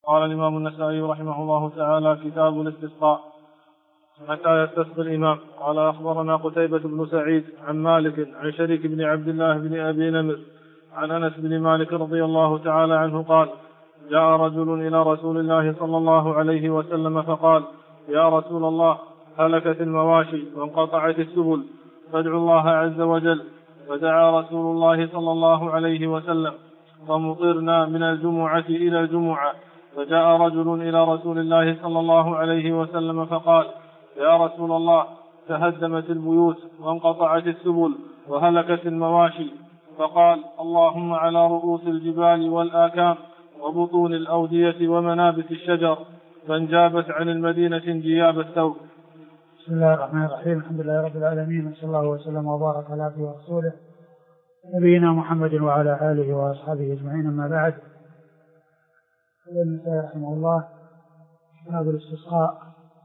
قال الإمام النسائي رحمه الله تعالى: كتاب الاستسقاء. متى يستسقي الإمام؟ قال: أخبرنا قتيبة بن سعيد عن مالك عن شريك بن عبد الله بن أبي نمر عن أنس بن مالك رضي الله تعالى عنه قال: جاء رجل إلى رسول الله صلى الله عليه وسلم فقال: يا رسول الله، هلكت المواشي وانقطعت السبل، فادعوا الله عز وجل. فدعا رسول الله صلى الله عليه وسلم فمطرنا من الجمعة إلى الجمعة. فجاء رجل إلى رسول الله صلى الله عليه وسلم فقال: يا رسول الله، تهدمت البيوت وانقطعت السبل وهلكت المواشي. فقال: اللهم على رؤوس الجبال والآكام وبطون الأودية ومنابت الشجر، فانجابت عن المدينة انجياب الثوب. بسم الله الرحمن الرحيم. الحمد لله رب العالمين، وصلى الله وسلم وبارك على عبده ورسوله نبينا محمد وعلى آله وأصحابه أجمعين. أما بعد، قال النسائي رحمه الله: كتاب الاستسقاء.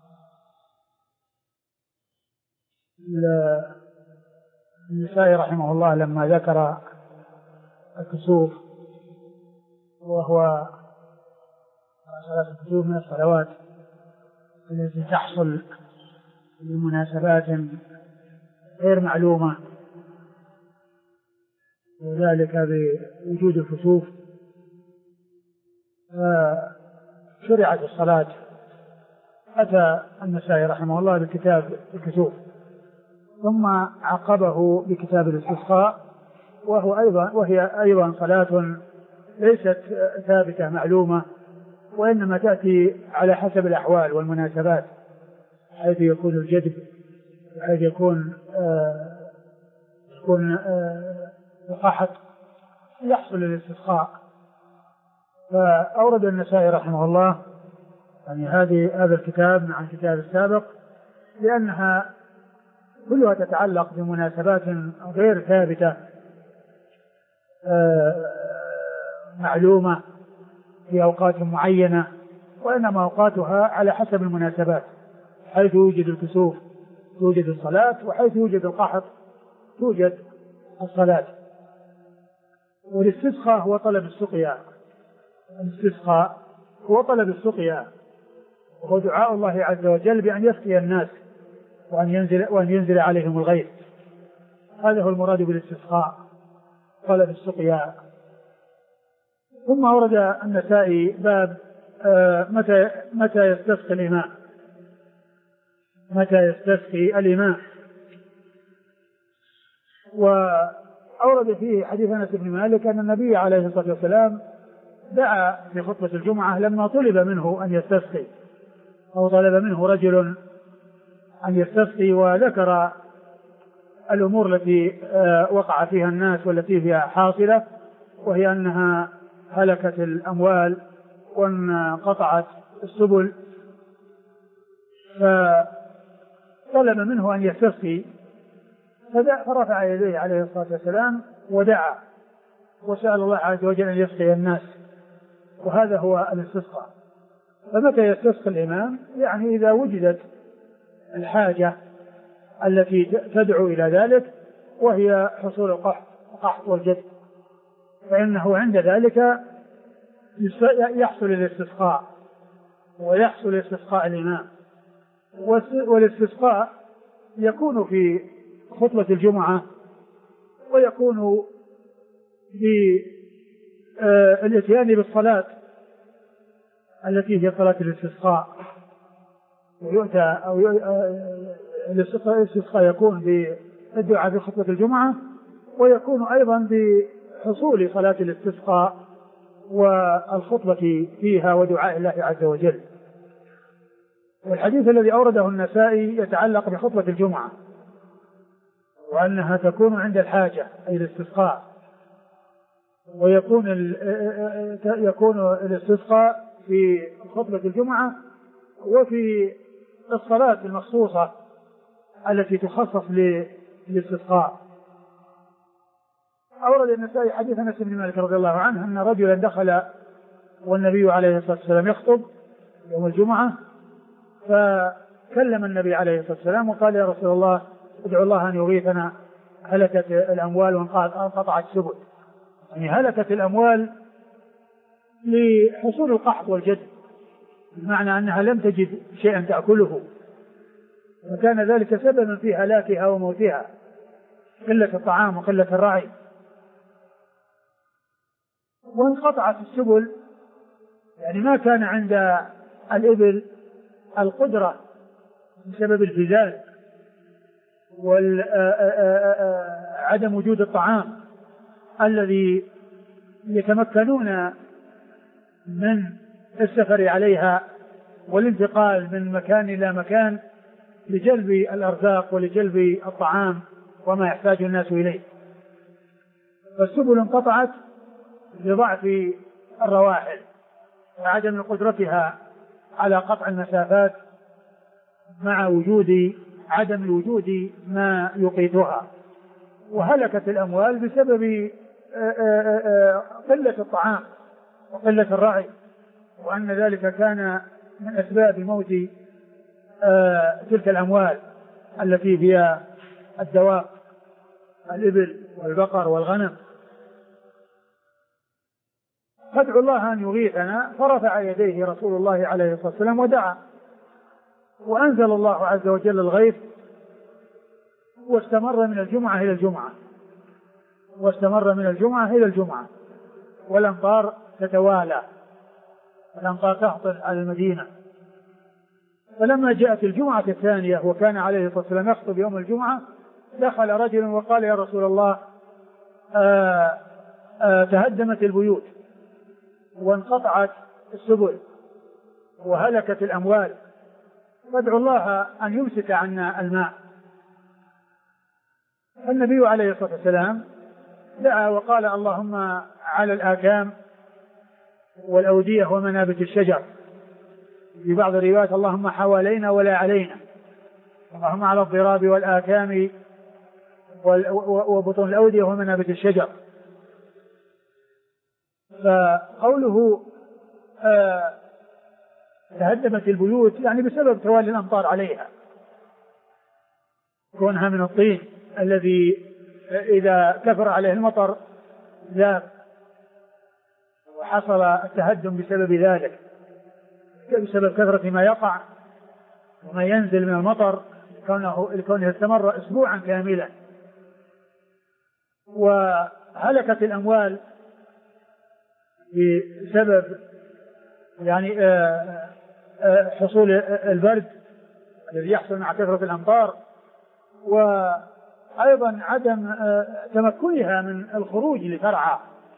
النسائي رحمه الله لما ذكر الكسوف، وهو صلاة الكسوف من الصلوات التي تحصل بمناسبات غير معلومة، وذلك بوجود الكسوف، فشرعت الصلاة. أتى النسائي رحمه الله بكتاب الكسوف، ثم عقبه بكتاب الاستسقاء، وهي أيضا صلاة ليست ثابتة معلومة، وإنما تأتي على حسب الأحوال والمناسبات، حيث يكون الجدب، حيث يكون القحط، يحصل الاستسقاء. فأورد النسائي رحمه الله يعني هذا الكتاب مع الكتاب السابق، لأنها كلها تتعلق بمناسبات غير ثابتة معلومة في أوقات معينة، وإنما أوقاتها على حسب المناسبات، حيث يوجد الكسوف توجد الصلاة، وحيث يوجد القحط توجد الصلاة. والاستسقاء هو طلب السقيا، الاستسقاء هو طلب السقيا، وهو دعاء الله عز وجل بأن يسقي الناس وأن ينزل عليهم الغيث. هذا هو المراد بالاستسقاء، طلب السقيا. ثم ورد النسائي باب متى يستسقي الإمام، متى يستسقي الإمام، وأورد فيه حديث أنس بن مالك أن النبي عليه الصلاة والسلام دعا في خطبة الجمعة لما طلب منه أن يستسقي، أو طلب منه رجل أن يستسقي، وذكر الأمور التي وقع فيها الناس والتي فيها حاصلة، وهي أنها هلكت الأموال وانقطعت السبل، فطلب منه أن يستسقي، فرفع يديه عليه الصلاة والسلام ودعا وسأل الله عز وجل أن يسقي الناس، وهذا هو الاستسقاء. فمتى يستسقي الإمام؟ يعني إذا وجدت الحاجة التي تدعو إلى ذلك، وهي حصول القحط والجد، فإنه عند ذلك يحصل الاستسقاء، ويحصل استسقاء الإمام. والاستسقاء يكون في خطبة الجمعة، ويكون بالاتيان بالصلاة التي هي صلاة الاستسقاء، ويؤتى أو الاستسقاء يكون بالدعاء في خطبة الجمعة، ويكون أيضا بحصول صلاة الاستسقاء والخطبة فيها ودعاء الله عز وجل. والحديث الذي أورده النسائي يتعلق بخطبة الجمعة، وأنها تكون عند الحاجة أي الاستسقاء، ويكون الاستسقاء في خطبة الجمعة وفي الصلاة المخصوصة التي تخصص للاستسقاء. أورد النسائي حديث أنس بن مالك رضي الله عنه أن رجلا دخل والنبي عليه الصلاة والسلام يخطب يوم الجمعة، فكلم النبي عليه الصلاة والسلام وقال: يا رسول الله، ادعو الله أن يغيثنا، هلكت الأموال وانقطعت السبل. يعني هلكت الأموال لحصول القحط والجد، بمعنى أنها لم تجد شيئا تأكله، وكان ذلك سببا في هلاكها وموتها، قلة الطعام وقلة الرعي. وانقطعت السبل، يعني ما كان عند الإبل القدرة بسبب الفزاز وعدم وجود الطعام الذي يتمكنون من السفر عليها والانتقال من مكان إلى مكان لجلب الأرزاق ولجلب الطعام وما يحتاج الناس إليه. فالسبل انقطعت لضعف الرواحل وعدم قدرتها على قطع المسافات مع عدم وجود ما يقيتها، وهلكت الأموال بسبب قلة الطعام وقلة الرعي، وأن ذلك كان من أسباب موت تلك الأموال التي هي الدواب الإبل والبقر والغنم. فادعوا الله أن يغيثنا، فرفع يديه رسول الله عليه الصلاة والسلام ودعا، وأنزل الله عز وجل الغيث، واستمر من الجمعة إلى الجمعة، والأمطار تتوالى، الأمطار تهطل على المدينة. فلما جاءت الجمعة الثانية وكان عليه الصلاة والسلام يخطب يوم الجمعة، دخل رجل وقال: يا رسول الله، تهدمت البيوت وانقطعت السبل وهلكت الأموال، فادعوا الله أن يمسك عنا الماء. النبي عليه الصلاة والسلام دعا وقال: اللهم على الآكام والأودية ومنابت الشجر، في بعض الروايات: اللهم حوالينا ولا علينا، اللهم على الضراب والآكام وبطون الأودية ومنابت الشجر. فقوله تهدمت البيوت يعني بسبب توالي الأمطار عليها، كونها من الطين الذي إذا كثر عليه المطر ذاب، وحصل التهدم بسبب ذلك، بسبب كثرة ما يقع وما ينزل من المطر، كونه استمر أسبوعا كاملا. وهلكت الأموال بسبب يعني حصول البرد الذي يحصل مع كثرة الأمطار، وأيضا عدم تمكنها من الخروج لترعى.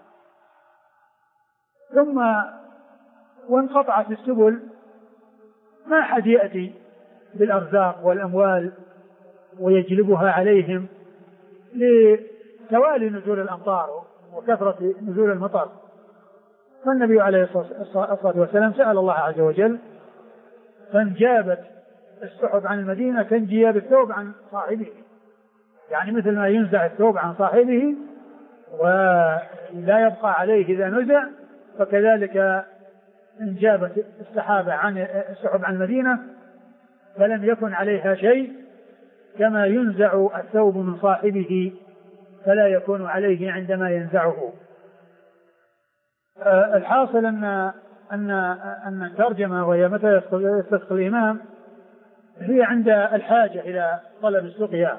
ثم وانقطعت السبل، ما حد يأتي بالأرزاق والأموال ويجلبها عليهم لتوالي نزول الأمطار وكثرة نزول المطر. فالنبي عليه الصلاة والسلام سأل الله عز وجل، فانجابت السحب عن المدينة كانجياب الثوب عن صاحبه، يعني مثل ما ينزع الثوب عن صاحبه ولا يبقى عليه إذا نزع، فكذلك انجابت السحابة عن السحب عن المدينة فلم يكن عليها شيء، كما ينزع الثوب من صاحبه فلا يكون عليه عندما ينزعه. الحاصل أن الترجمة، وهي متى يستسقي الإمام، هي عند الحاجة إلى طلب السقيا،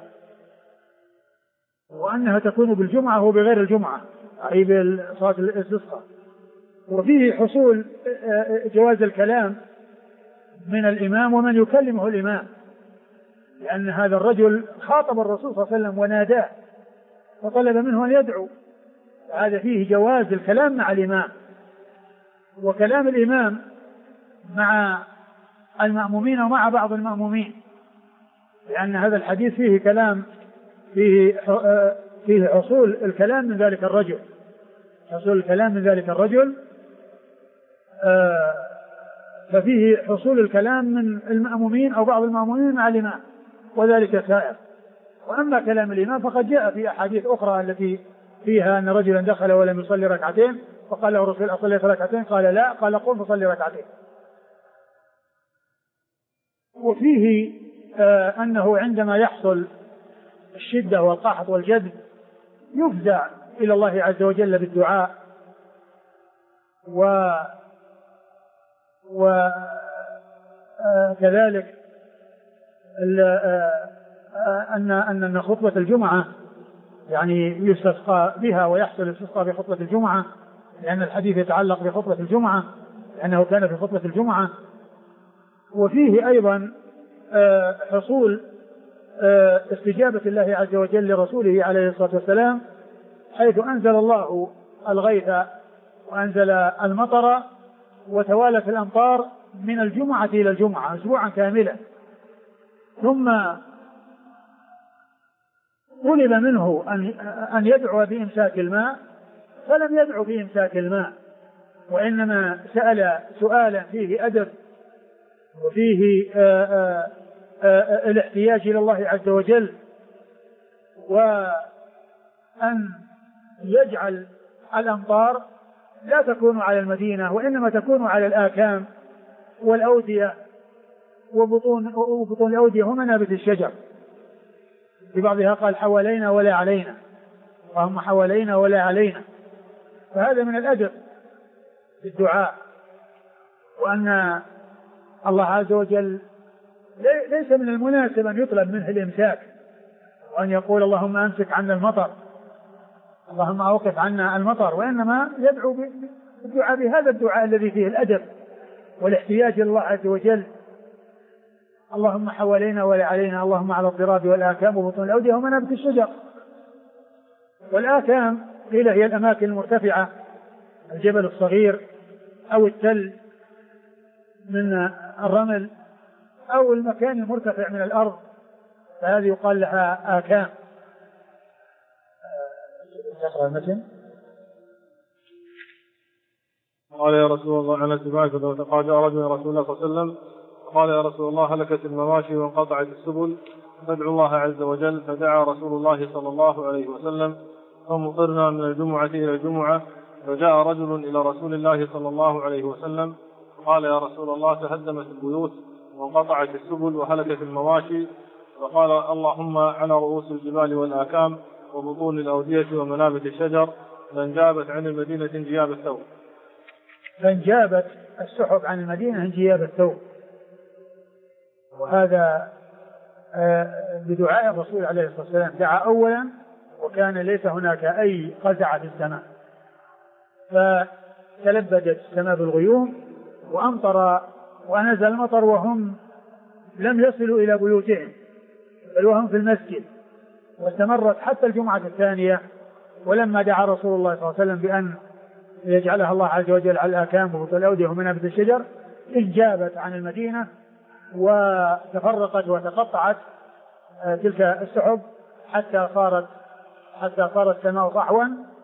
وأنها تكون بالجمعة وبغير الجمعة، أي بصلاة الاستسقاء. وفيه حصول جواز الكلام من الإمام ومن يكلمه الإمام، لأن هذا الرجل خاطب الرسول صلى الله عليه وسلم وناداه وطلب منه أن يدعو، هذا فيه جواز الكلام مع الإمام، وكلام الإمام مع المأمومين ومع بعض المأمومين، لأن هذا الحديث فيه كلام، فيه حصول الكلام من ذلك الرجل، حصول الكلام من ذلك الرجل، ففيه حصول الكلام من المأمومين أو بعض المأمومين مع الإمام، وذلك سائر. وأما كلام الإمام فقد جاء في أحاديث أخرى التي فيها أن رجلا دخل ولم يصلي ركعتين، فقال له الرسول: أصلي ركعتين؟ قال: لا. قال: قم فصلي ركعتين. وفيه أنه عندما يحصل الشدة والقحط والجذب يفزع إلى الله عز وجل بالدعاء، وكذلك أن خطبة الجمعة يعني يستسقى بها ويحصل الاستسقاء في خطبة الجمعة، لأن الحديث يتعلق بخطبة الجمعة لأنه كان في خطبة الجمعة. وفيه أيضا حصول استجابة الله عز وجل لرسوله عليه الصلاة والسلام، حيث أنزل الله الغيث وأنزل المطر وتوالت الأمطار من الجمعة إلى الجمعة أسبوعا كاملا، ثم طلب منه أن يدعو بإمساك الماء، فلم يدعو بإمساك الماء، وإنما سأل سؤالا فيه أدب وفيه الاحتياج إلى الله عز وجل، وأن يجعل الأمطار لا تكون على المدينة وإنما تكون على الآكام والأودية وبطون الأودية ومنابت الشجر. في بعضها قال حوالينا ولا علينا، اللهم حوالينا ولا علينا. فهذا من الأدب في الدعاء، وأن الله عز وجل ليس من المناسب أن يطلب منه الإمساك وأن يقول اللهم أمسك عنا المطر، اللهم أوقف عنا المطر، وإنما يدعو بالدعاء بهذا الدعاء الذي فيه الأدب والاحتياج إلى الله عز وجل. اللهم حوالينا ولا علينا، اللهم على الضراب والآكام وبطون الأودية ومنابت الشجر. والآكام قيل هي الأماكن المرتفعة، الجبل الصغير أو التل من الرمل أو المكان المرتفع من الأرض، فهذه يقال لها آكام. تقرأ المتن. قال يا رسول الله عن اتباعك فقال رجل رسول الله صلى الله عليه وسلم قال يا رسول الله هلكت المواشي وانقطعت السبل فادعوا الله عز وجل، فدعا رسول الله صلى الله عليه وسلم فمطرنا من الجمعة إلى الجمعة، فجاء رجل إلى رسول الله صلى الله عليه وسلم قال يا رسول الله تهدمت البيوت وانقطعت السبل وهلكت المواشي، فقال اللهم على رؤوس الجبال والآكام وبطون الأودية ومنابت الشجر فانجابت عن المدينة انجياب الثوب. فانجابت السحب عن المدينة انجياب الثوب، وهذا بدعاء الرسول عليه الصلاة والسلام. دعا أولا وكان ليس هناك أي قزعة في السماء، فتلبدت السماء بالغيوم وأمطر ونزل المطر وهم لم يصلوا إلى بيوتهم بل وهم في المسجد، واستمرت حتى الجمعة الثانية. ولما دعا رسول الله صلى الله عليه وسلم بأن يجعلها الله عز وجل على الآكام وبطون الأودية ومنابت الشجر انجابت عن المدينة وتفرقت وتقطعت تلك السحب حتى صارت السماء صحوا،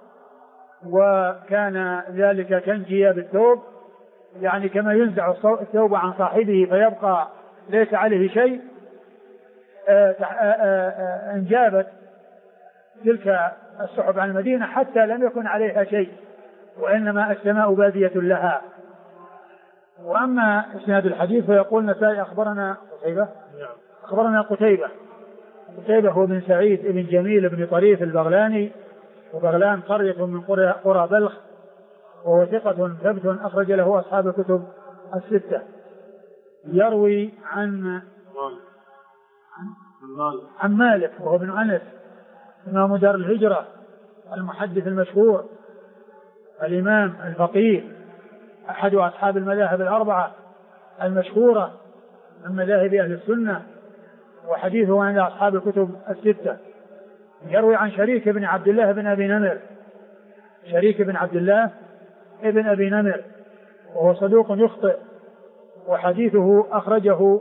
وكان ذلك كانجياب الثوب، يعني كما ينزع الثوب عن صاحبه فيبقى ليس عليه شيء. انجابت تلك السحب عن المدينة حتى لم يكن عليها شيء، وإنما السماء بادية لها. وأما إسناد الحديث فيقول النسائي أخبرنا قتيبة هو بن سعيد بن جميل بن طريف البغلاني، وبغلان قرية من قرى بلخ، وهو ثقة ثبت أخرج له أصحاب الكتب الستة. يروي عن مالك وهو بن أنس إمام دار الهجرة المحدث المشهور الإمام الفقيه أحد أصحاب المذاهب الأربعة المشهورة من مذاهب أهل السنة، وحديثه عند أصحاب الكتب الستة. يروي عن شريك بن عبد الله بن أبي نمر، شريك بن عبد الله ابن أبي نمر، وهو صدوق يخطئ، وحديثه أخرجه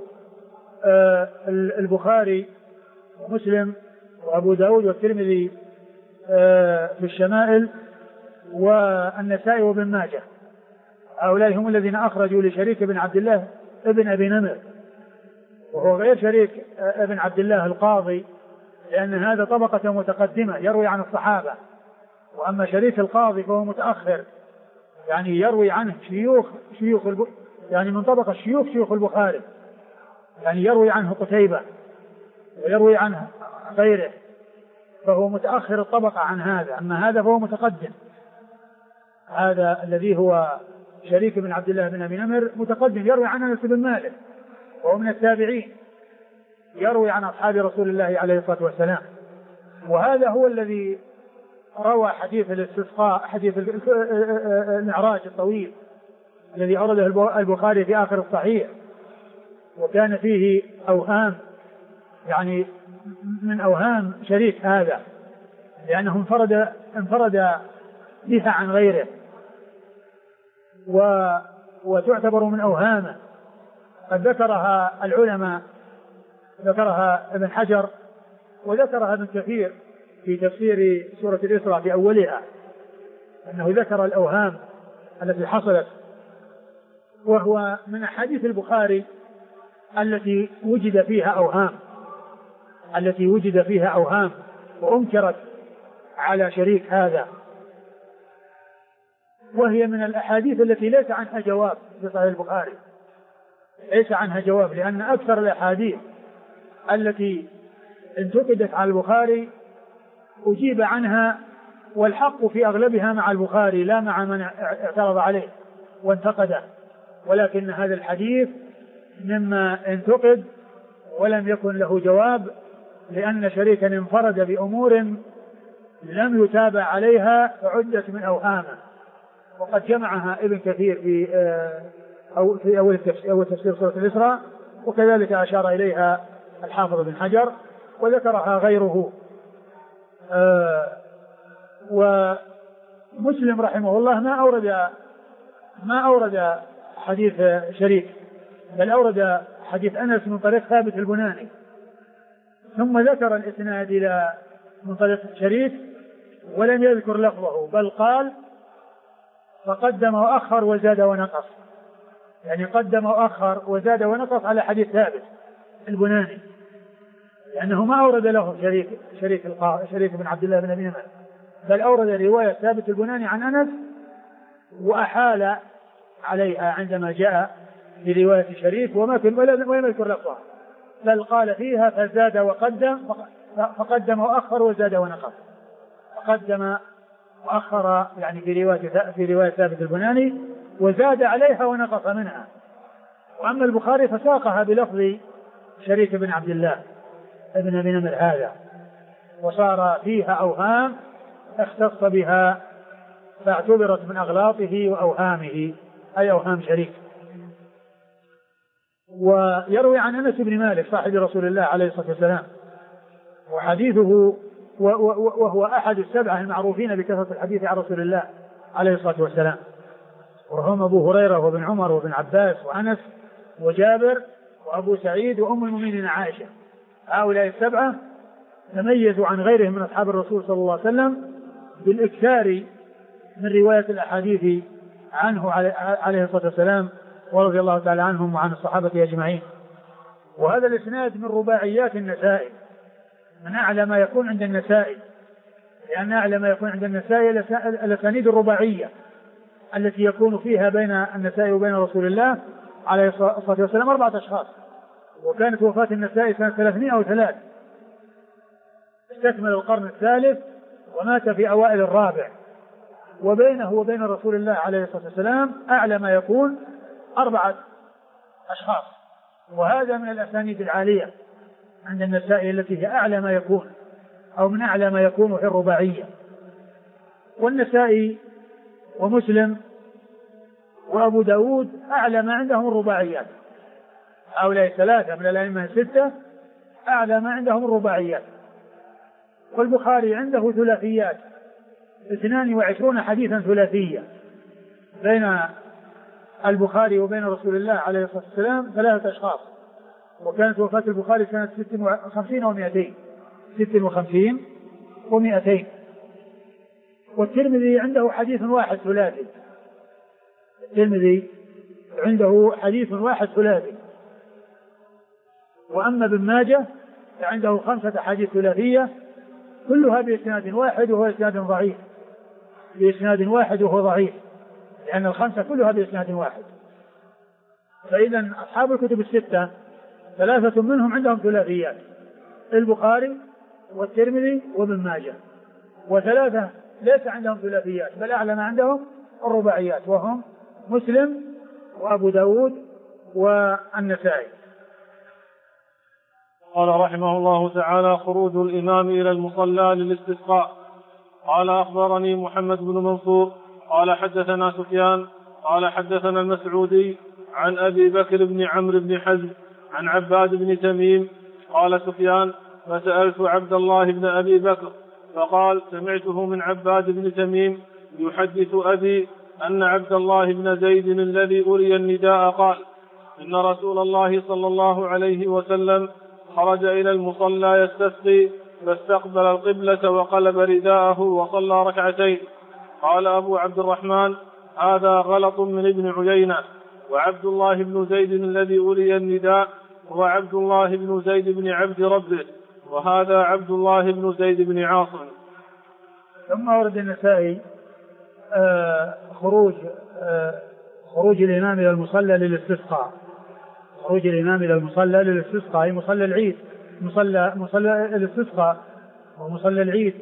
البخاري ومسلم وأبو داود والترمذي في الشمائل والنسائي وابن ماجه. هؤلاء هم الذين أخرجوا لشريك بن عبد الله ابن أبي نمر، وهو غير شريك ابن عبد الله القاضي، لأن هذا طبقة متقدمة يروي عن الصحابة، وأما شريك القاضي فهو متأخر، يعني يروي عنه شيوخ يعني من طبقة شيوخ البخاري، يعني يروي عنه قتيبة ويروي عنه غيره، فهو متأخر الطبقة عن هذا. أما هذا فهو متقدم. هذا الذي هو شريك بن عبد الله بن أبي نمر متقدم يروي عن أنس بن مالك وهو من التابعين، يروي عن أصحاب رسول الله عليه الصلاة والسلام. وهذا هو الذي روى حديث الاستسقاء، حديث المعراج الطويل الذي أورده البخاري في آخر الصحيح، وكان فيه أوهام، يعني من أوهام شريك هذا، لأنه انفرد بها عن غيره وتعتبر من أوهامه. قد ذكرها العلماء، ذكرها ابن حجر وذكرها ابن كثير في تفسير سورة الإسراء في أولها، أنه ذكر الأوهام التي حصلت، وهو من أحاديث البخاري التي وجد فيها أوهام وأنكرت على شريك هذا، وهي من الأحاديث التي ليس عنها جواب في صحيح البخاري، ليس عنها جواب، لأن أكثر الأحاديث التي انتقدت على البخاري أجيب عنها، والحق في أغلبها مع البخاري لا مع من اعترض عليه وانتقده، ولكن هذا الحديث مما انتقد ولم يكن له جواب، لأن شريكا انفرد بأمور لم يتابع عليها فعدت من أوهامه. وقد جمعها ابن كثير في أول تفسير سورة الإسراء، وكذلك أشار إليها الحافظ بن حجر وذكرها غيره. ومسلم رحمه الله ما أورد حديث شريك، بل أورد حديث أنس من طريق ثابت البناني، ثم ذكر الإسناد إلى من طريق شريك ولم يذكر لفظه، بل قال فقدم وأخر وزاد ونقص، يعني قدم وأخر وزاد ونقص على حديث ثابت البناني، لأنه ما أورد له شريك بن عبد الله بن أبي نمر، بل أورد رواية ثابت البناني عن أنس وأحال عليها عندما جاء برواية شريك ولم يذكر لفظها، بل قال فيها فزاد وقدم، فقدم وأخر وزاد ونقص، فقدم وأخر يعني في رواية ثابت البناني وزاد عليها ونقص منها. وأما البخاري فساقها بلفظ شريك بن عبد الله ابن أبي نمر هذا، وصار فيها أوهام اختص بها فاعتبرت من أغلاطه وأوهامه، أي أوهام شريك. ويروي عن أنس بن مالك صاحب رسول الله عليه الصلاة والسلام، وحديثه وهو أحد السبعة المعروفين بكثرة الحديث عن رسول الله عليه الصلاة والسلام، وهم أبو هريرة وابن عمر وابن عباس وأنس وجابر وأبو سعيد وأم المؤمنين عائشة. هؤلاء السبعة تميزوا عن غيرهم من أصحاب الرسول صلى الله عليه وسلم بالإكثار من رواية الأحاديث عنه عليه الصلاة والسلام، ورضي الله تعالى عنهم وعن الصحابة أجمعين. وهذا الإسناد من رباعيات النسائي، من أعلى ما يكون عند النسائي، لأن أعلى ما يكون عند النسائي الأسانيد الرباعية التي يكون فيها بين النسائي وبين رسول الله عليه الصلاة والسلام 4 أشخاص، وكانت وفاة النسائي سنة 303، استكمل القرن الثالث ومات في أوائل الرابع، وبينه وبين رسول الله عليه الصلاة والسلام أعلى ما يكون 4 أشخاص، وهذا من الأسانيد العالية عند النسائي التي هي أعلى ما يكون أو من أعلى ما يكون في الرباعية. والنسائي ومسلم وأبو داود أعلى ما عندهم الرباعيات، هؤلاء 3 من الأئمة 6 أعلى ما عندهم الرباعيات. والبخاري عنده ثلاثيات، 22 حديثا ثلاثية بين البخاري وبين رسول الله عليه الصلاة والسلام 3 أشخاص، وكانت وفاة البخاري سنة 56 و200. والترمذي عنده حديث واحد ثلاثي، الترمذي عنده حديث واحد ثلاثي. وأما ابن ماجه فعنده 5 أحاديث ثلاثية كلها بإسناد واحد وهو إسناد ضعيف، بإسناد واحد وهو ضعيف، لأن ال5 كلها بإسناد واحد. فإذا أصحاب الكتب 6 3 منهم عندهم ثلاثيات، البخاري والترمذي وابن ماجه، و3 ليس عندهم ثلاثيات، بل أعلى ما عندهم الرباعيات، وهم مسلم وأبو داود والنسائي. قال رحمه الله تعالى: خروج الإمام إلى المصلى للاستسقاء. قال: أخبرني محمد بن منصور قال حدثنا سفيان قال حدثنا المسعودي عن أبي بكر بن عمرو بن حزم عن عباد بن تميم. قال سفيان: فسألت عبد الله بن أبي بكر فقال: سمعته من عباد بن تميم يحدث أبي أن عبد الله بن زيد الذي أري النداء قال: إن رسول الله صلى الله عليه وسلم خرج إلى المصلى يستسقي فاستقبل القبلة وقلب رداءه وصلى ركعتين. قال أبو عبد الرحمن: هذا غلط من ابن عيينة، وعبد الله بن زيد الذي أري النداء هو عبد الله بن زيد بن عبد ربه، وهذا عبد الله بن زيد بن عاصم. ثم ورد النسائي خروج الإمام إلى المصلى للاستسقاء. خروج الإمام إلى المصلى للاستسقاء أي مصلى العيد، مصلى الاستسقاء ومصلى العيد،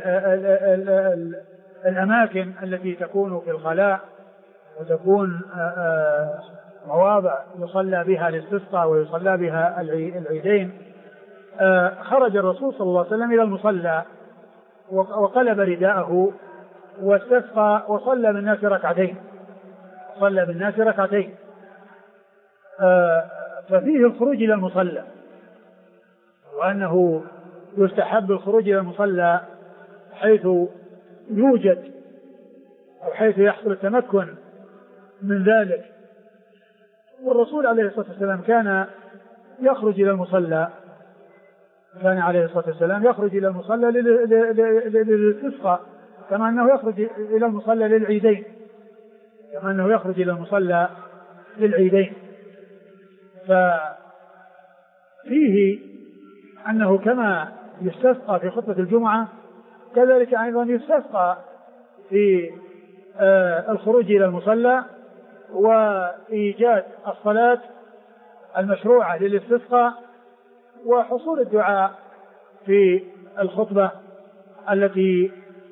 الأماكن التي تكون في الخلاء وتكون مواضع يصلى بها الاستسقاء ويصلى بها العيدين. خرج الرسول صلى الله عليه وسلم إلى المصلى وقلب رداءه واستسقى وصلى بالناس ركعتين. ففيه الخروج إلى المصلى، وأنه يستحب الخروج إلى المصلى حيث يوجد أو حيث يحصل التمكن من ذلك. والرسول عليه الصلاة والسلام كان يخرج إلى المصلى، للاستسقاء، كما أنه يخرج إلى المصلى للعيدين. ففيه أنه كما يستسقى في خطبة الجمعة كذلك أيضا يستسقى في الخروج إلى المصلى وإيجاد الصلاة المشروعة للاستسقاء وحصول الدعاء في الخطبة التي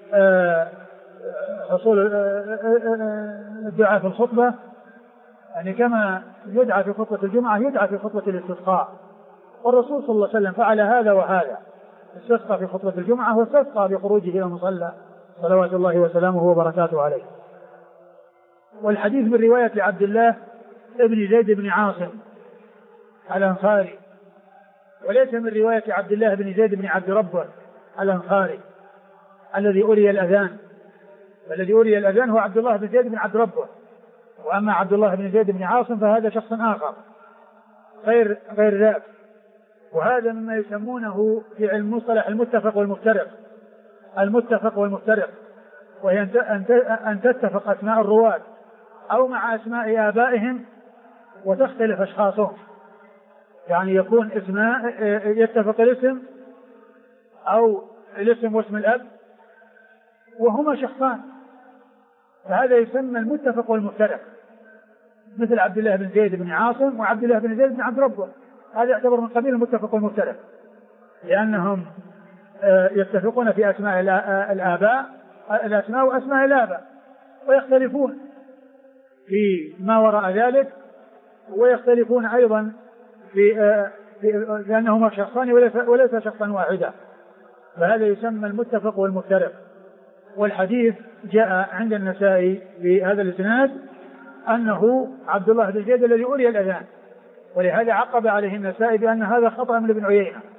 حصول الدعاء في الخطبة، يعني كما يدعى في خطبة الجمعة يدعى في خطبة الاستسقاء. والرسول صلى الله عليه وسلم فعل هذا وهذا، استسقى في خطبة الجمعة واستسقى بخروجه إلى المصلى صلوات الله وسلامه وبركاته عليه. والحديث من رواية لعبد الله ابن زيد بن عاصم الأنصاري، وليس من رواية عبد الله بن زيد بن عبد ربه الأنصاري الذي أري الأذان. والذي أري الأذان هو عبد الله بن زيد بن عبد ربه، وأما عبد الله بن زيد بن عاصم فهذا شخص آخر غير ذاك. وهذا مما يسمونه في علم المصطلح المتفق والمفترق، وهي أن تتفق أسماء الرواة أو مع أسماء آبائهم وتختلف أشخاصهم، يعني يكون اسماء يتفق الاسم أو الاسم واسم الأب وهما شخصان، فهذا يسمى المتفق والمفترق، مثل عبد الله بن زيد بن عاصم وعبد الله بن زيد بن عبد ربه، هذا يعتبر من قبيل المتفق والمفترق، لأنهم يتفقون في أسماء الأسماء وأسماء الآباء، ويختلفون في ما وراء ذلك، ويختلفون أيضا لأنهما شخصان وليس شخصا واحدا، فهذا يسمى المتفق والمفترق. والحديث جاء عند النسائي بهذا الإسناد أنه عبد الله بن زيد الذي أري الأذان، ولهذا عقب عليه النسائي بأن هذا خطأ من ابن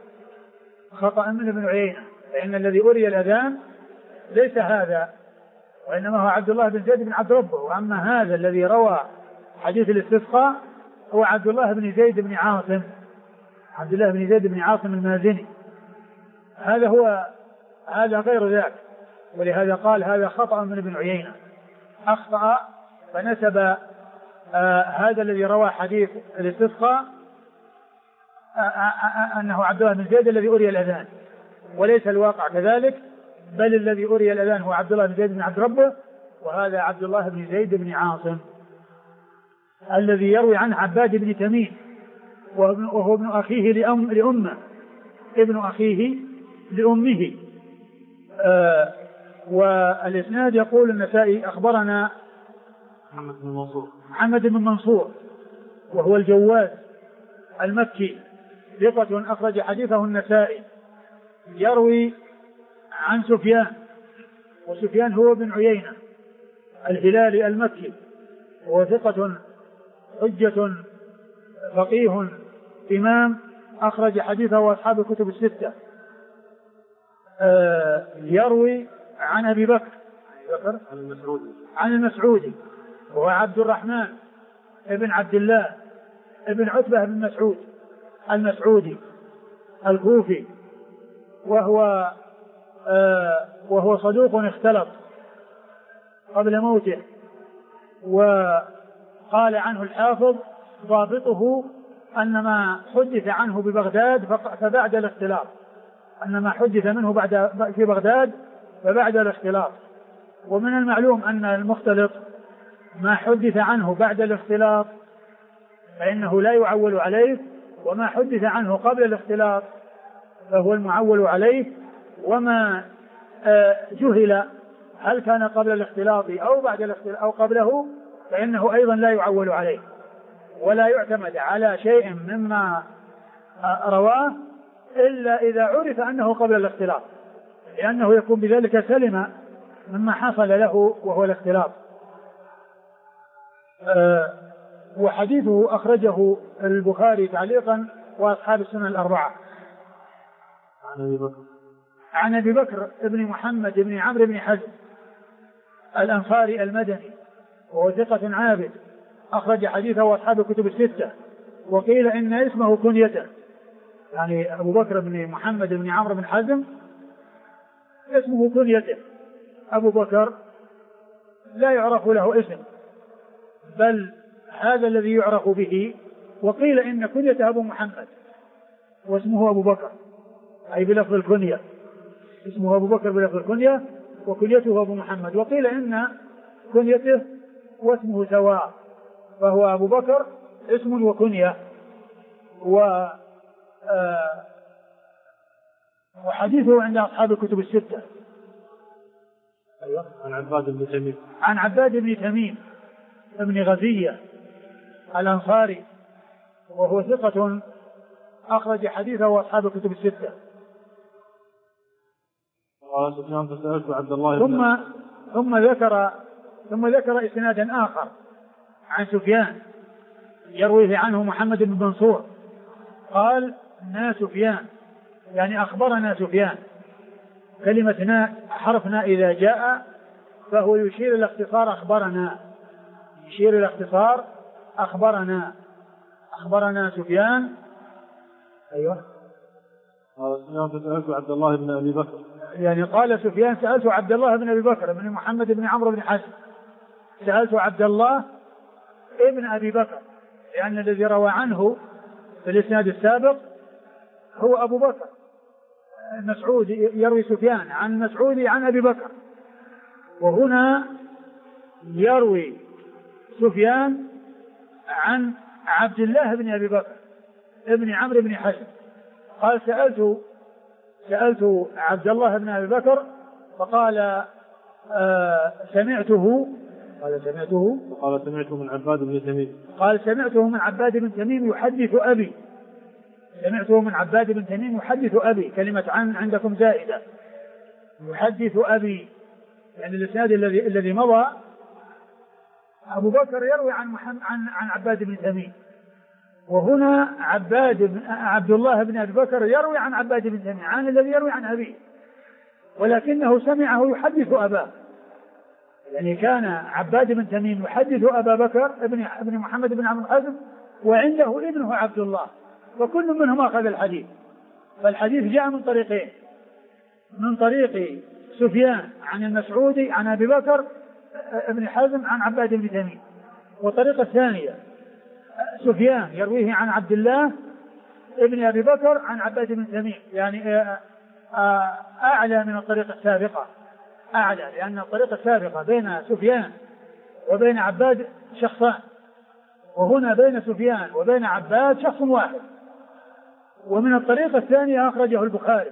عيينة، فإن الذي أري الأذان ليس هذا، وإنما هو عبد الله بن زيد بن عبد ربه، وأما هذا الذي روى حديث الاستسقاء هو عبد الله بن زيد بن عاصم المازني، هذا غير ذاك، ولهذا قال هذا خطأ من ابن عيينة، أخطأ فنسب هذا الذي روى حديث الاستسقاء أنه عبد الله بن زيد الذي أري الأذان، وليس الواقع كذلك، بل الذي أري الأذان هو عبد الله بن زيد بن عبد ربه، وهذا عبد الله بن زيد بن عاصم الذي يروي عنه عباد بن تميم، وهو ابن أخيه لأمه. والإسناد يقول النسائي أخبرنا محمد بن منصور وهو الجواد المكي ثقة أخرج حديثه النسائي، يروي عن سفيان، وسفيان هو بن عيينة الهلالي المكي، وهو ثقة حجة فقيه إمام أخرج حديثه أصحاب الكتب الستة. يروي عن أبي بكر عن المسعودي وهو عبد الرحمن ابن عبد الله ابن عتبة بن مسعود المسعودي الكوفي، وهو صدوق اختلط قبل موته، وقال عنه الحافظ ضابطه أن ما حدث عنه ببغداد فبعد الاختلاط، أن ما حدث منه في بغداد فبعد الاختلاط. ومن المعلوم أن المختلط ما حدث عنه بعد الاختلاط فإنه لا يعول عليه، وما حدث عنه قبل الاختلاط فهو المعول عليه، وما جهل هل كان قبل الاختلاط أو بعد الاختلاط أو قبله فإنه أيضا لا يعول عليه، ولا يعتمد على شيء مما رواه إلا إذا عرف أنه قبل الاختلاط، لأنه يكون بذلك سلم مما حصل له وهو الاختلاط. وحديثه أخرجه البخاري تعليقا وأصحاب السنن الأربعة. عن أبي بكر ابن محمد ابن عمرو بن حزم الأنصاري المدني، وهو ثقة عابد أخرج حديثه أصحاب الكتب الستة، وقيل إن اسمه كنيته، يعني أبو بكر بن محمد بن عمرو بن حزم اسمه كنيته، أبو بكر لا يعرف له اسم بل هذا الذي يعرف به، وقيل إن كنيته أبو محمد واسمه أبو بكر أي بلفظ الكنية، اسمه أبو بكر بلفظ الكنية وكنيته أبو محمد، وقيل إن كنيته واسمه سواء فهو أبو بكر اسم وكنية. وحديثه عند أصحاب الكتب الستة. أيوة. عن عباد بن تميم عن عباد بن تميم ابن غزية الأنصاري، وهو ثقة أخرج حديثه أصحاب الكتب الستة. قال سفيان فسألت عبد الله ثم ذكر إسنادا آخر عن سفيان يرويه عنه محمد بن منصور، قال نا سفيان، يعني أخبرنا سفيان. كلمة نا حرف نا إذا جاء فهو يشير إلى اختصار أخبرنا، يشير إلى اختصار أخبرنا سفيان. أيوة. قال سفيان فسألت عبد الله بن أبي بكر، يعني قال سفيان سألت عبد الله بن أبي بكر بن محمد بن عمرو بن حزم، سألت عبد الله ابن أبي بكر، لأن الذي روى عنه في الإسناد السابق هو أبو بكر. مسعود يروي سفيان عن مسعود عن أبي بكر، وهنا يروي سفيان عن عبد الله بن أبي بكر ابن عمرو بن حزم. قال سألت عبد الله بن أبي بكر فقال سمعته من عباد بن تميم، قال سمعته من عباد بن تميم يحدث أبي، سمعته من عباد بن تميم يحدث أبي، كلمة عن عندكم زائدة، يحدث أبي، يعني الإسناد الذي مضى أبو بكر يروي عن عباد بن تميم، وهنا عبد الله بن أبي بكر يروي عن عباد بن تميم عن الذي يروي عن أبيه، ولكنه سمعه يحدث أباه، يعني كان عباد بن تميم يحدث أبا بكر ابن محمد بن عمرو حزم، وعنده ابنه عبد الله، فكل منهم أخذ الحديث. فالحديث جاء من طريقين، من طريق سفيان عن المسعودي عن أبي بكر ابن حزم عن عباد بن تميم، والطريقة الثانية سفيان يرويه عن عبد الله ابن أبي بكر عن عباد بن تميم، يعني أعلى من الطريقة السابقة، أعلى، لأن الطريقة السابقة بين سفيان وبين عباد شخصان، وهنا بين سفيان وبين عباد شخص واحد. ومن الطريقة الثانية أخرجه البخاري،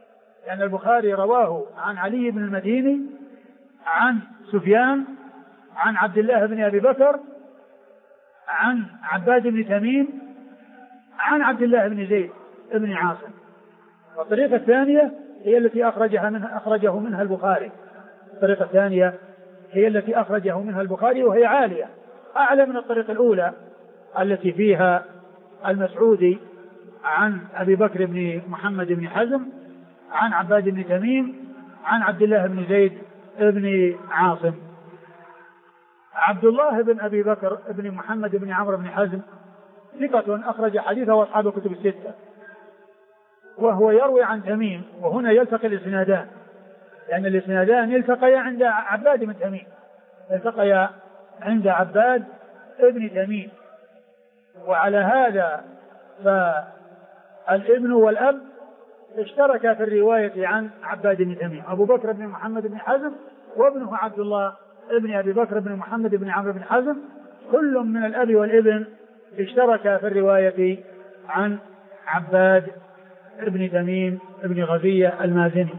لأن البخاري رواه عن علي بن المديني عن سفيان عن عبد الله بن أبي بكر عن عباد بن تميم عن عبد الله بن زيد بن عاصم. والطريقة الثانية هي التي أخرجه منها البخاري. الطريقة الثانية هي التي أخرجه منها البخاري وهي عالية أعلى من الطريقة الأولى التي فيها المسعودي عن أبي بكر بن محمد بن حزم عن عباد بن تميم عن عبد الله بن زيد بن عاصم. عبد الله بن أبي بكر بن محمد بن عمرو بن حزم ثقة أخرج حديثه أصحاب الكتب الستة، وهو يروي عن تميم. وهنا يلتقي الإسنادان، لأن الإسنادان يلتقيا عند عباد بن تميم، يلتقيا عند عباد بن تميم. وعلى هذا فالابن والأب اشتركا في الرواية عن عباد بن تميم، أبو بكر بن محمد بن حزم وابنه عبد الله ابن أبي بكر بن محمد بن عمرو بن حزم، كل من الأب والابن اشتركا في الرواية عن عباد ابن تميم ابن غزية المازني.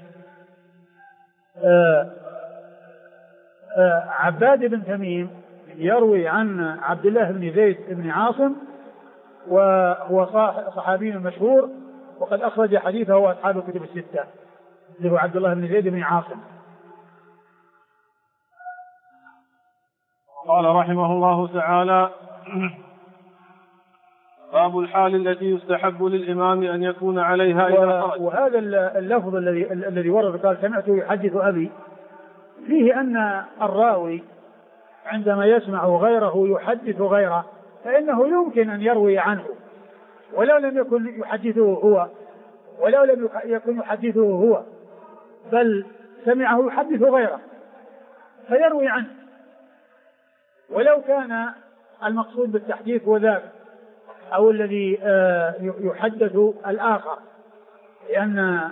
عباد بن تميم يروي عن عبد الله بن زيد بن عاصم، وهو صحابي مشهور، وقد أخرج حديثه أصحاب الكتب الستة، اللي هو عبد الله بن زيد بن عاصم. قال رحمه الله تعالى: باب الحال التي يستحب للإمام أن يكون عليها إذا خرج. وهذا اللفظ الذي ورد قال سمعته يحدث أبي، فيه أن الراوي عندما يسمع غيره يحدث غيره فإنه يمكن أن يروي عنه ولو لم يكن يحدثه هو، بل سمعه يحدث غيره فيروي عنه، ولو كان المقصود بالتحديث هو ذاك أو الذي يحدث الآخر، لأن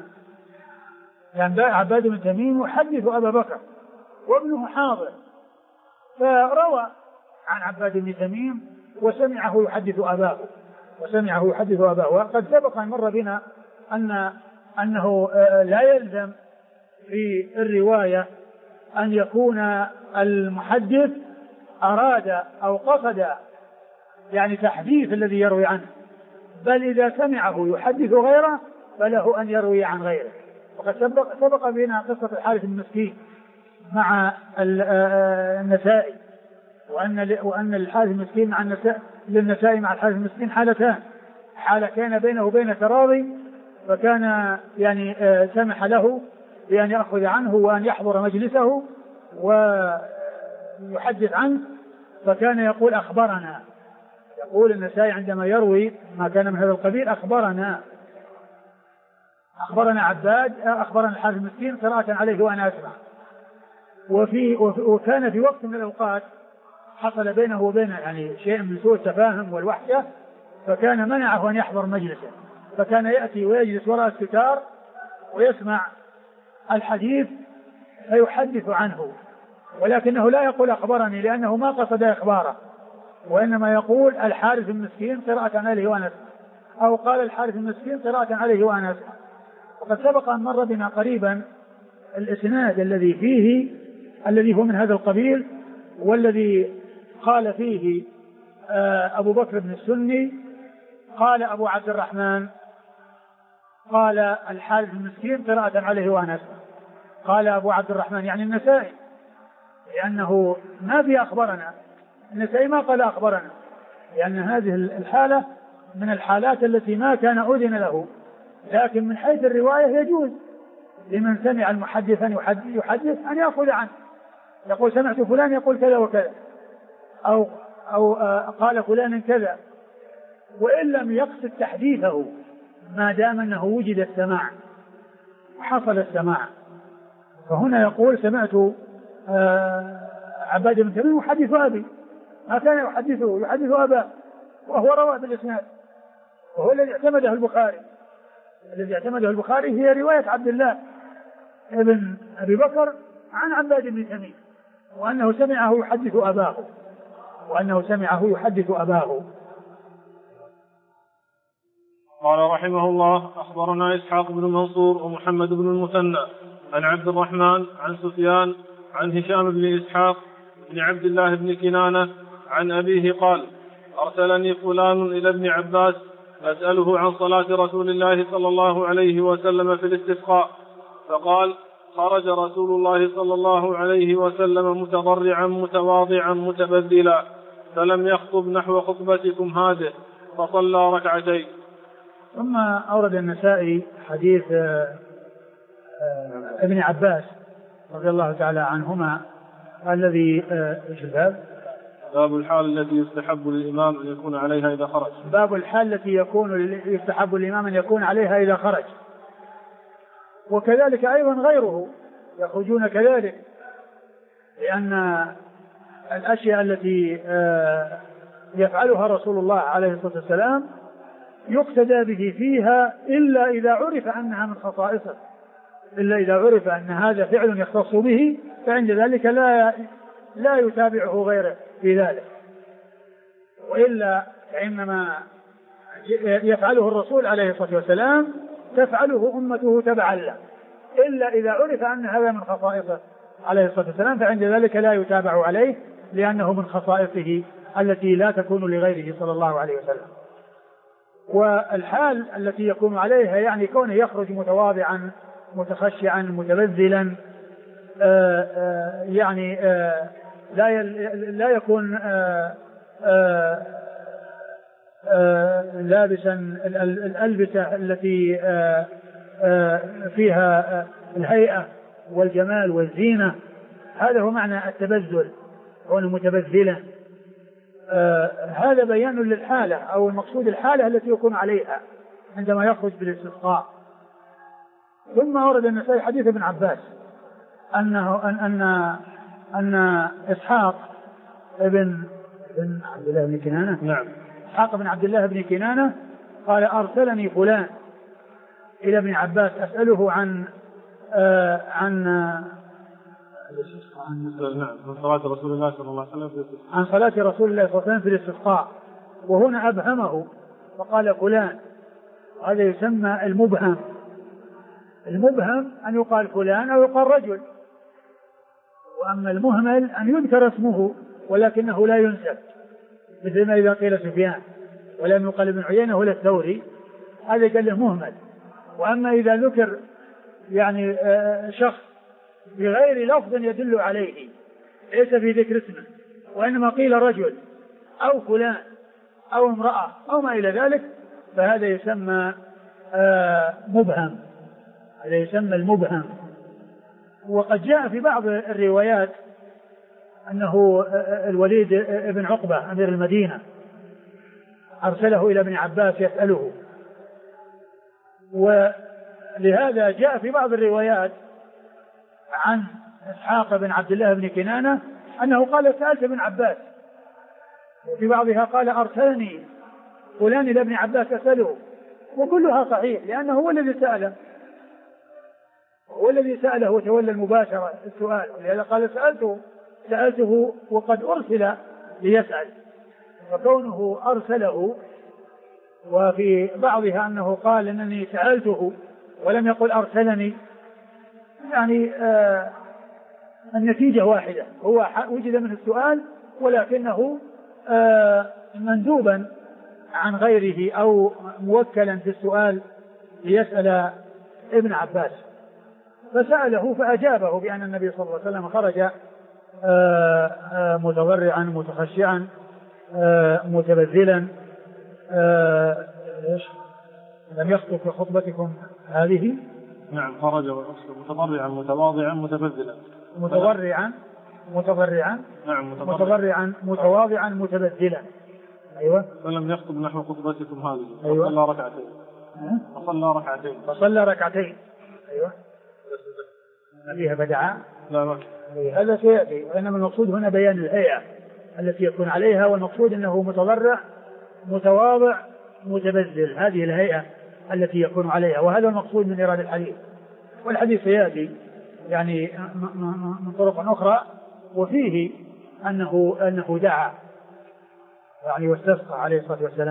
عباد بن تميم يحدث أبا بكر وابنه حاضر، فروى عن عباد بن تميم وسمعه يحدث أباه. وقد سبق أن مر بنا أنه لا يلزم في الرواية أن يكون المحدث أراد أو قصد يعني تحديث الذي يروي عنه، بل إذا سمعه يحدث غيره فله أن يروي عن غيره. وقد سبق بنا قصة الحارث المسكين مع النسائي، وأن الحارث المسكين مع للنسائي مع الحارث المسكين حالتان: حالة كان بينه وبين تراضي، فكان يعني سمح له بأن يأخذ عنه وأن يحضر مجلسه ويحدث عنه، فكان يقول أخبرنا، يقول النسائي عندما يروي ما كان من هذا القبيل: أخبرنا عباد، أخبرنا الحارث المسكين قراءة عليه وأنا أسمع. وكان في وقت من الأوقات حصل بينه وبينه يعني شيء من سوء التفاهم والوحشة، فكان منعه أن يحضر مجلسه، فكان يأتي ويجلس وراء الستار ويسمع الحديث فيحدث عنه، ولكنه لا يقول أخبرني لأنه ما قصد إخباره، وإنما يقول الحارث المسكين قراءة عليه وأنا أسمع، أو قال الحارث المسكين قراءة عليه وأنا أسمع. وقد سبق أن مر بنا قريبا الإسناد الذي هو من هذا القبيل، والذي قال فيه أبو بكر بن السني قال أبو عبد الرحمن قال الحارث المسكين قراءة عليه وأنا أسمع. قال أبو عبد الرحمن يعني النسائي، لأنه ما في أخبرنا، النسائي ما قال أخبرنا، لأن هذه الحالة من الحالات التي ما كان أذن له، لكن من حيث الرواية يجوز لمن سمع المحدث أن يحدث أن يأخذ عنه، يقول سمعت فلان يقول كذا وكذا، أو قال فلان كذا، وإن لم يقصد تحديثه ما دام أنه وجد السماع وحصل السماع. فهنا يقول سمعت عباد بن تميم يحدث أبي، ما كان يحدث أباه، وهو رواه بالإسناد، وهو الذي اعتمده البخاري هي رواية عبد الله ابن أبي بكر عن عباد بن تميم، وأنه سمعه يحدث أباه. قال رحمه الله: أخبرنا إسحاق بن منصور ومحمد بن المثنى عن عبد الرحمن عن سفيان عن هشام بن إسحاق بن عبد الله بن كنانة عن أبيه قال: أرسلني فلان إلى ابن عباس أسأله عن صلاة رسول الله صلى الله عليه وسلم في الاستسقاء، فقال: خرج رسول الله صلى الله عليه وسلم متضرعا متواضعا متبذلا، فلم يخطب نحو خطبتكم هذه، فصلى ركعتين. ثم أورد النسائي حديث ابن عباس رضي الله تعالى عنهما الذي باب الحال التي يستحب للإمام أن يكون عليها إذا خرج. باب الحال التي يستحب للإمام أن يكون عليها إذا خرج. وكذلك أيضا غيره يخرجون كذلك، لأن الأشياء التي يفعلها رسول الله عليه الصلاة والسلام يقتدى به فيها إلا إذا عرف أنها من خصائصه، إلا إذا عرف أن هذا فعل يختص به، فعند ذلك لا يتابعه غيره في ذلك، وإلا فإنما يفعله الرسول عليه الصلاة والسلام تفعله أمته تبعا له، إلا إذا عرف أن هذا من خصائصه عليه الصلاة والسلام، فعند ذلك لا يتابع عليه لأنه من خصائصه التي لا تكون لغيره صلى الله عليه وسلم. والحال التي يكون عليها يعني كونه يخرج متواضعا متخشعا متبذلا، يعني لا يكون لابسا الألبسة التي فيها الهيئة والجمال والزينة، هذا هو معنى التبذل، كونه متبذلا. هذا بيان للحالة أو المقصود الحالة التي يكون عليها عندما يخرج بالاستسقاء. ثم ورد النسائي حديث ابن عباس أن إسحاق بن عبد الله بن كنانة، نعم، إسحاق بن عبد الله بن كنانة قال: أرسلني فلان إلى ابن عباس أسأله عن صلاة رسول الله صلى الله عليه وسلم في الاستسقاء، عن صلاة رسول الله صلى الله عليه وسلم في الاستسقاء، وهنا أبهمه فقال فلان. هذا يسمى المبهم. المبهم أن يقال فلان أو يقال رجل، وأما المهمل أن يذكر اسمه ولكنه لا ينسب، مثل ما إذا قيل سفيان ولم يقال ابن عيينة ولا الثوري، هذا قال له مهمل. وأما إذا ذكر يعني شخص بغير لفظ يدل عليه ليس في ذكر اسمه، وإنما قيل رجل أو فلان أو امرأة أو ما إلى ذلك، فهذا يسمى مبهم، هذا يسمى المبهم. وقد جاء في بعض الروايات أنه الوليد بن عقبة أمير المدينة أرسله إلى ابن عباس يسأله، ولهذا جاء في بعض الروايات عن إسحاق بن عبد الله بن كنانة أنه قال: سألت ابن عباس، وفي بعضها قال: أرسلني فلان إلى ابن عباس أسأله، وكلها صحيح لأنه هو الذي سأله، هو الذي سأله وتولى المباشرة السؤال، ولهذا قال: سألته وقد أرسل ليسأل، فكونه أرسله. وفي بعضها أنه قال: إنني سألته ولم يقل أرسلني، يعني النتيجة واحدة، هو وجد منه السؤال ولكنه مندوبا عن غيره أو موكلا في السؤال ليسأل ابن عباس، فسأله فأجابه بأن النبي صلى الله عليه وسلم خرج متضرعا متخشعا متبذلا، لم يخطب في خطبتكم هذه. نعم، خرج متضرعا متواضعا متبذلا، متضرعا نعم، متضرعا متواضعا متبذلا. أيوة. فلم يخطب نحو خطبتكم هذه. أيوة. فصلى ركعتين. أيوة. فيها بدعاء. لا. هذا سيأتي، وإنما المقصود هنا بيان الهيئة التي يكون عليها، والمقصود أنه متضرع متواضع متبذل، هذه الهيئة التي يكون عليها، وهذا المقصود من إرادة الحديث. والحديث سيأتي يعني من طرق أخرى، وفيه أنه دعا يعني واستسقى عليه الصلاة والسلام.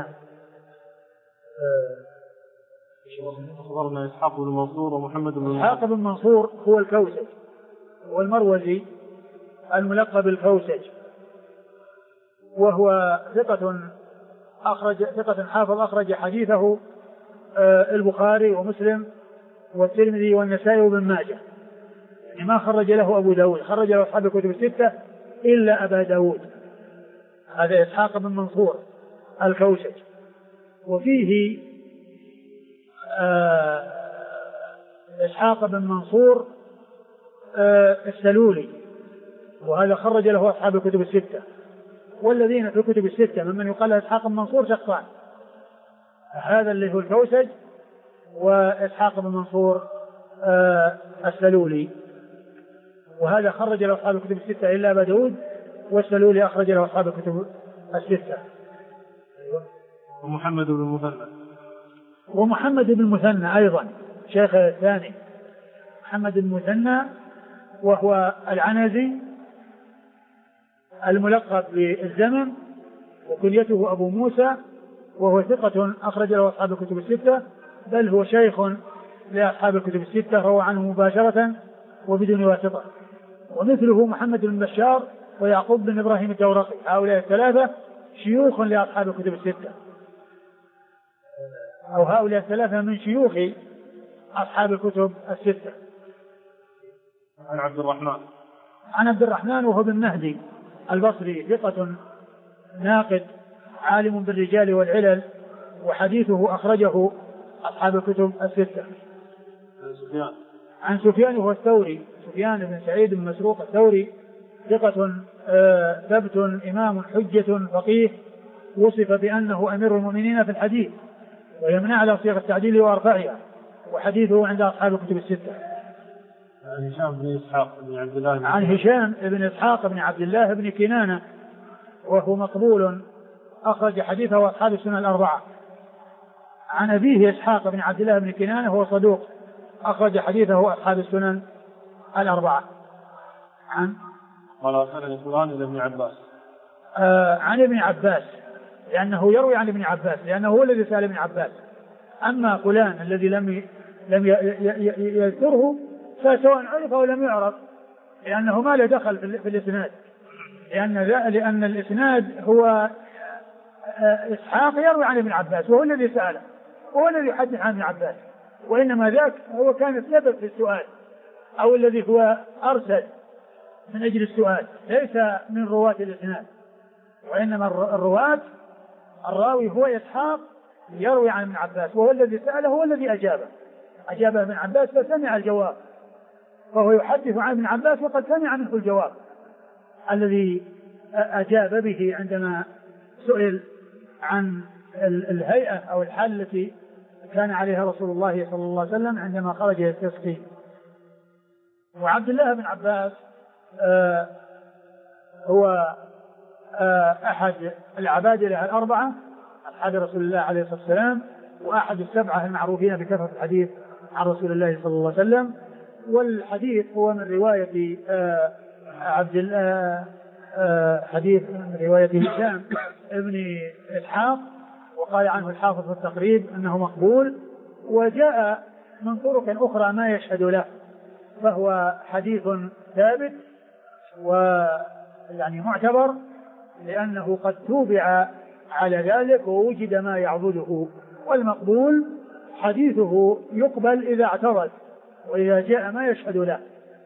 أخبرنا إسحاق بن منصور ومحمد بن إسحاق بن منصور هو الكوسج، والمروزي الملقب الكوسج، وهو ثقة حافظ أخرج حديثه البخاري ومسلم والترمذي والنسائي وابن ماجه، يعني ما خرج له أبو داود، خرج له أصحاب الكتب الستة إلا أبا داود. هذا إسحاق بن منصور الكوسج. وفيه إسحاق بن منصور السلولي، وهذا خرج له أصحاب الكتب الستة. والذين في الكتب الستة ممن يقال إسحاق بن منصور شخصان، هذا اللي هو الكوسج وإسحاق بن منصور السلولي، وهذا خرج له أصحاب الكتب الستة إلا أبا داود، والسلولي أخرج له أصحاب الكتب الستة. ومحمد بن المثنى، ومحمد بن المثنى أيضا شيخ الثاني، محمد بن المثنى وهو العنزي الملقب بالزمن، وكنيته أبو موسى، وهو ثقة أخرج له أصحاب الكتب الستة، بل هو شيخ لأصحاب الكتب الستة، روى عنه مباشرة وبدون واسطة. ومثله محمد بن بشار ويعقوب بن إبراهيم الدورقي، هؤلاء الثلاثة شيوخ لأصحاب الكتب الستة، أو هؤلاء الثلاثة من شيوخ أصحاب الكتب الستة. عن عبد الرحمن وهو بن مهدي البصري، ثقة ناقد عالم بالرجال والعلل، وحديثه أخرجه أصحاب الكتب الستة. عن سفيان وهو الثوري، سفيان بن سعيد بن مسروق الثوري، ثقة ثبت إمام حجة فقيه، وصف بأنه أمير المؤمنين في الحديث ويمنع على صيغ التعديل وأرفعها، وحديثه عند أصحاب الكتب الستة. عن هشام بن إسحاق بن عبد الله، عن هشام بن إسحاق بن عبد الله بن كنانة، وهو مقبول أخرج حديثه أصحاب السنن الأربعة. عن أبيه إسحاق بن عبد الله بن كنانة، هو صدوق أخرج حديثه أصحاب السنن الأربعة. قال سنة فلان إلى ابن عباس، عن ابن عباس، لأنه يروي عن ابن عباس، لأنه هو الذي سأل ابن عباس. أما فلان الذي لم يذكره فسواء عرف أو لم يعرف، لأنه ما له دخل في الإسناد، لأن الإسناد هو إسحاق يروي عن ابن عباس، وهو الذي سأله، وهو الذي يحدث عن ابن عباس، وإنما ذاك هو كان السبب في السؤال، أو الذي هو أرسل من أجل السؤال، ليس من رواة الإسناد، وإنما الراوي هو إسحاق يروي عن ابن عباس، وهو الذي سأله، هو الذي أجابه ابن عباس فسمع الجواب، فهو يحدث عن ابن عباس وقد سمع منه الجواب الذي أجاب به عندما سئل عن الهيئة أو الحال التي كان عليها رسول الله صلى الله عليه وسلم عندما خرج يستسقي. وعبد الله بن عباس هو أحد العبادلة الأربعة أصحاب رسول الله عليه الصلاة والسلام، وأحد السبعة المعروفين بكثرة الحديث عن رسول الله صلى الله عليه وسلم. والحديث هو من رواية حديث من رواية هشام ابن إسحاق، وقال عنه الحافظ في التقريب أنه مقبول، وجاء من طرق أخرى ما يشهد له، فهو حديث ثابت ويعني معتبر، لأنه قد توبع على ذلك ووجد ما يعضده. والمقبول حديثه يقبل إذا اعترض وإذا جاء ما يشهد له.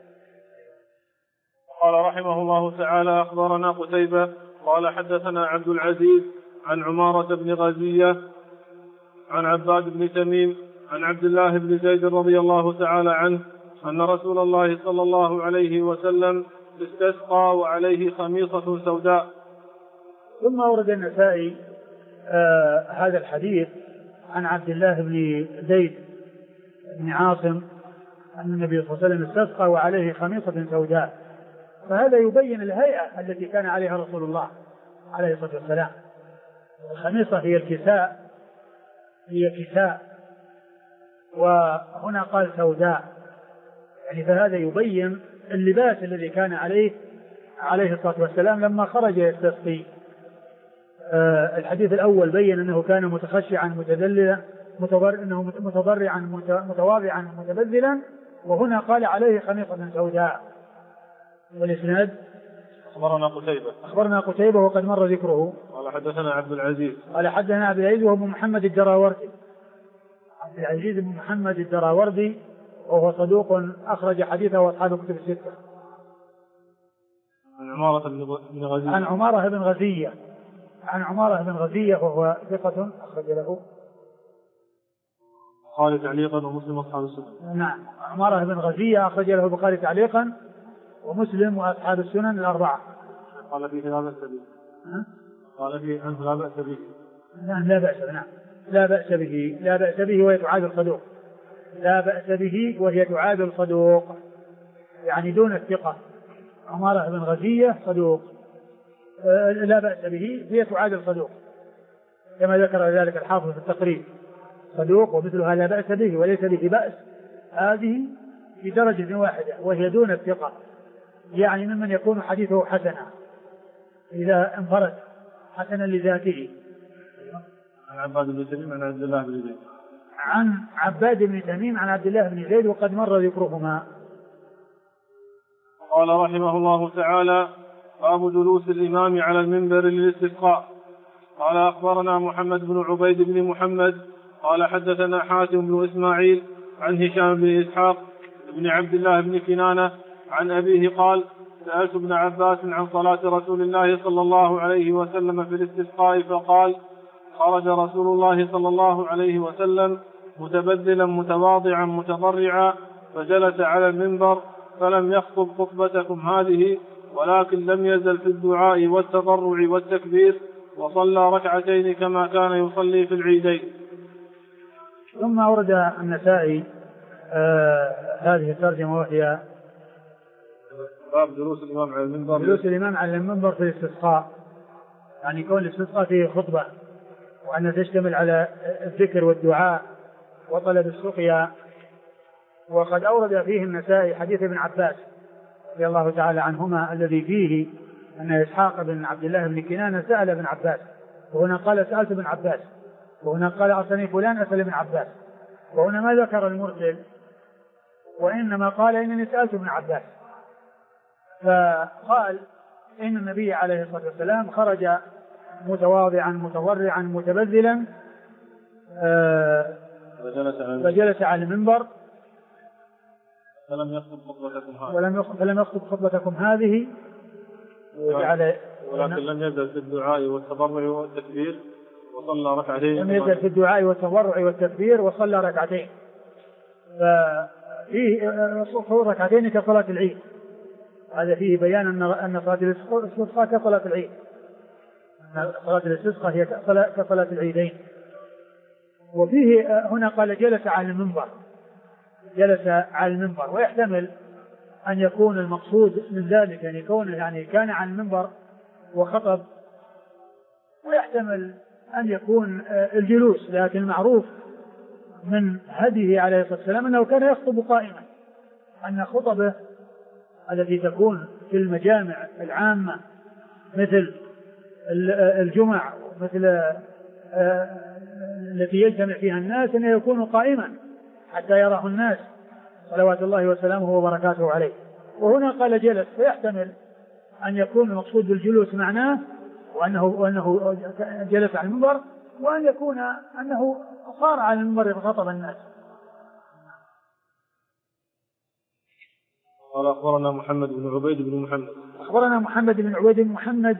قال رحمه الله تعالى: أخبرنا قتيبة قال حدثنا عبد العزيز عن عمارة بن غزية عن عباد بن تميم عن عبد الله بن زيد رضي الله تعالى عنه أن رسول الله صلى الله عليه وسلم استسقى وعليه خميصة سوداء. ثم ورد النسائي هذا الحديث عن عبد الله بن زيد بن عاصم أن النبي صلى الله عليه وسلم استسقى وعليه خميصة سوداء، فهذا يبين الهيئة التي كان عليها رسول الله عليه الصلاة والسلام. الخميصة هي كساء، وهنا قال سوداء، يعني فهذا يبين اللباس الذي كان عليه الصلاة والسلام لما خرج يستسقي. الحديث الأول بين أنه كان متخشعا متذللا متضرعا متواضعا متبذلا، وهنا قال عليه خميصة سوداء. والإسناد أخبرنا قتيبة وقد مر ذكره. قال حدثنا عبد العزيز وهو ابن محمد الدراوردي. عبد العزيز بن محمد الدراوردي وهو صدوق أخرج حديثه أصحاب الكتب الستة. عن عمارة بن غزية وهو ثقة أخرج له البخاري تعليقا ومسلم أصحاب السنن. نعم، عمارة بن غزية أخرج له البخاري تعليقا ومسلم وأصحاب السنن الأربعة. قال فيه لا بأس به. قال فيه أنه لا بأس به. نعم لا بأس به وهي تعادل الصدوق. لا بأس به وهي تعادل الصدوق يعني دون الثقة. عمارة بن غزية صدوق لا بأس به هي تعادل الصدوق كما ذكر ذلك الحافظ في التقريب. صدوق ومثلها لا بأس به وليس به بأس، هذه في درجة واحدة وهي دون الثقة، يعني ممن يكون حديثه حسنا إذا انفرد حسنا لذاته. عن عباد بن تميم عن عبد الله بن زيد. عن عباد بن تميم عن عبد الله بن زيد وقد مر ذكرهما. قال رحمه الله تعالى: باب جلوس الإمام على المنبر للاستسقاء. قال أخبرنا محمد بن عبيد بن محمد قال حدثنا حاتم بن إسماعيل عن هشام بن إسحاق بن عبد الله بن كنانة عن أبيه قال: سألت ابن عباس عن صلاة رسول الله صلى الله عليه وسلم في الاستسقاء فقال: خرج رسول الله صلى الله عليه وسلم متبذلا متواضعا متضرعا فجلس على المنبر فلم يخطب خطبتكم هذه ولكن لم يزل في الدعاء والتضرع والتكبير وصلى ركعتين كما كان يصلي في العيدين. ثم أورد النسائي هذه الترجمة وهي باب جلوس الإمام على المنبر. جلوس الإمام على المنبر في الاستسقاء، يعني كون الاستسقاء فيه خطبة وأن تشتمل على الذكر والدعاء وطلب السقيا. وقد أورد فيه النسائي حديث ابن عباس رضي الله تعالى عنهما الذي فيه أن إسحاق بن عبد الله بن كنانة سأل ابن عباس، وهنا قال سألت ابن عباس، وهنا قال أرسلني فلان أسأل ابن عباس، وهنا ما ذكر المرسل وإنما قال إنني سألت ابن عباس. فقال إن النبي عليه الصلاة والسلام خرج متواضعا متضرعا متبذلا فجلس على المنبر فلم يخطب خطبتكم هذه ولكن لم يزل في الدعاء والتضرع والتكبير وصلى ركعتين. لم يزل في الدعاء والتضرع والتكبير وصلى ركعتين. ففيه ركعتين كصلاة العيد، هذا فيه بيان أن صلاة الاستسقاء كصلاة العيد، صلاة الاستسقاء هي كصلاة العيدين. وفيه هنا قال جلس على المنبر، ويحتمل أن يكون المقصود من ذلك أن يكون يعني كان على المنبر وخطب، ويحتمل أن يكون الجلوس، لكن المعروف من هديه عليه الصلاة والسلام أنه كان يخطب قائما، أن خطبه التي تكون في المجامع العامة مثل الجمع مثل التي يجتمع فيها الناس أن يكون قائما حتى يراه الناس صلوات الله وسلامه وبركاته عليه. وهنا قال جلس، فيحتمل أن يكون المقصود بالجلوس معناه وأنه جلس على المنبر، وأن يكون أنه صار على المنبر فخطب الناس. قال أخبرنا محمد بن عبيد بن محمد. أخبرنا محمد بن عبيد بن محمد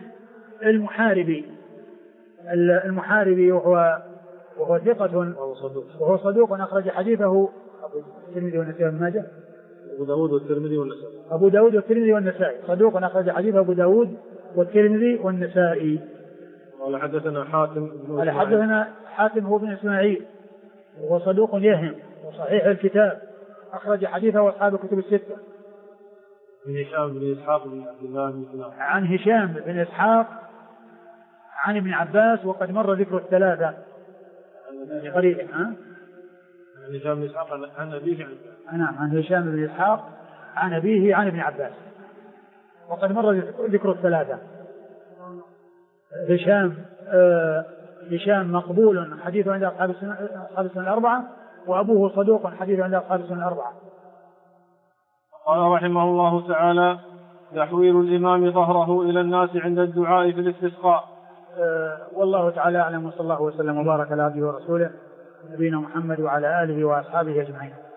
المحاربي وهو ثقة وهو صدوق أخرج حديثه الترمذي والنسائي وابن ماجه. أبو داود والترمذي والنسائي. أبو داود والترمذي والنسائي، صدوق أخرج حديثه أبو داود والترمذي والنسائي. قال حدثنا حاتم هو بن إسماعيل وهو صدوق يهم وصحيح الكتاب، أخرج حديثه أصحاب الكتب الستة. من هشام بن إسحاق بن عبد الله بن كنانة. عن هشام بن إسحاق عن ابن عباس وقد مر ذكر الثلاثة قريبا. عن هشام بن إسحاق عن أبيه عن هشام بن إسحاق عن أبيه عن ابن عباس وقد مر ذكر الثلاثة. هشام مقبول حديثه عند أصحاب السنة الأربعة، وأبوه صدوق حديثه عند أصحاب السنة الأربعة. قال رحمه الله تعالى: تحويل الإمام ظهره إلى الناس عند الدعاء في الاستسقاء. والله تعالى أعلم، وصلى الله وسلم وبارك على عبده ورسوله نبينا محمد وعلى آله وأصحابه أجمعين.